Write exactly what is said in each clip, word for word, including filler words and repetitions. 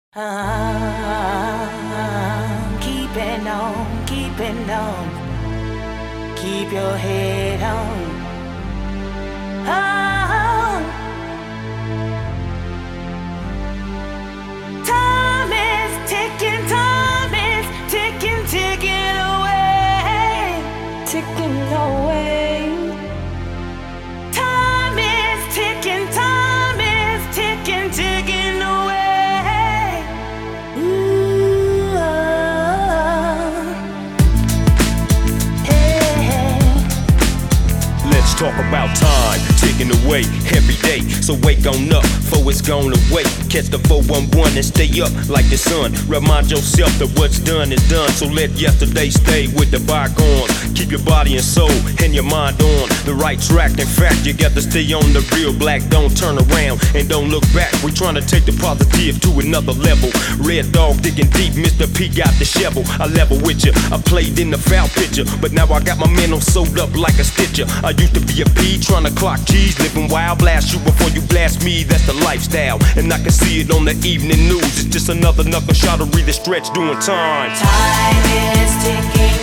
Ah, keeping on, keeping on. Keep your head on. Oh, time is ticking, time is ticking, ticking away, ticking away. Time is ticking, time is ticking, ticking away. Ooh, oh, hey. Let's talk about time ticking away every day. So wake on up, for it's gone away. Catch the four one one and stay up like the sun. Remind yourself that what's done is done. So let yesterday stay with the bygones. Keep your body and soul and your mind on the right track. In fact, you got to stay on the real. Black, don't turn around and don't look back. We trying to take the positive to another level. Red dog digging deep, Mister P got the shovel. I level with you, I played in the foul picture, but now I got my mental sewed up like a stitcher. I used to be a P trying to clock keys, living wild. Blast you before you blast me, that's the lifestyle. And I can see it on the evening news. It's just another knuckle shot to read the stretch doing time. Time is ticking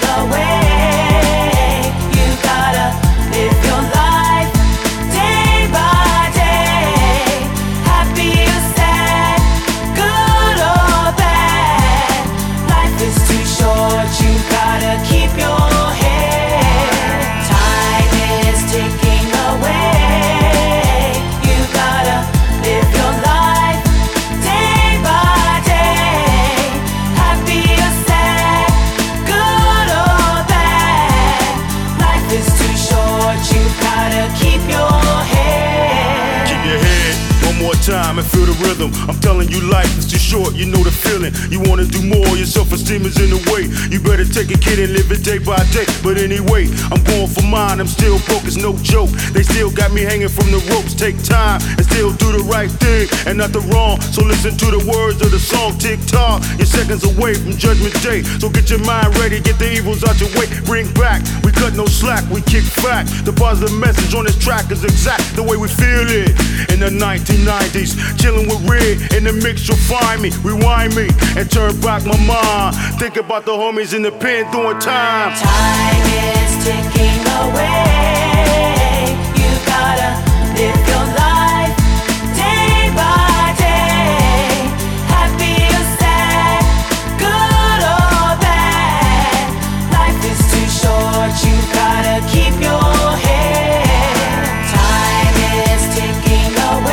away. You gotta live your life day by day. Happy or sad, good or bad. Life is too short, you gotta keep your head. Time is ticking away. You gotta live your life day by day. Happy or sad, good or bad. Life is too short, you gotta keep your head. Keep your head one more time and feel the rhythm. I'm telling you, life is too short, you know the feeling. You wanna do more, your self-esteem is in the way. You better take a kid and live it day by day. But anyway, I'm going for mine, I'm still broke, it's no joke. They still got me hanging from the ropes. Take time and still do the right thing and not the wrong. So listen to the words of the song, tick tock. You're seconds away from judgment day. So get your mind ready, get the evils out your way. Bring back, we cut no slack, we kick back. The positive message on this track is exact the way we feel it. In the nineteen nineties, chilling with Red, in the mix you'll find me. Rewind me and turn back my mind. Think about the homies in the pen doing time. Time is ticking away. You gotta live your life day by day. Happy or sad, good or bad. Life is too short, you gotta keep your head. Time is ticking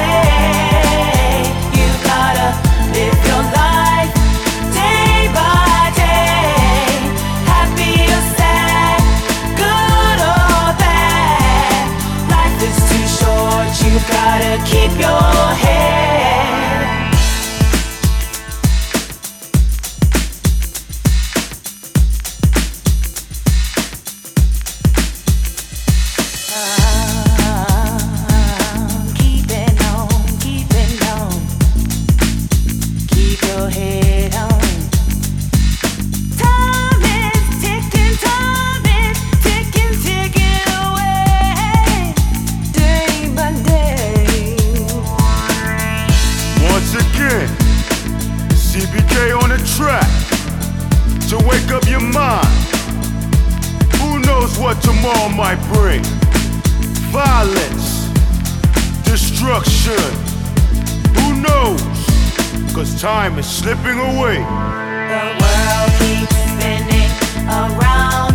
away. You gotta live your life day by day. Happy or sad, good or bad. Life is too short, you gotta keep your head. Ah, keeping on, keeping on. Keep your head on. Time is ticking, time is ticking, ticking away, day by day. Once again, C B K on the track to wake up your mind. Who knows what tomorrow might bring? Violence, destruction. Who knows? Cause time is slipping away. The world keeps spinning around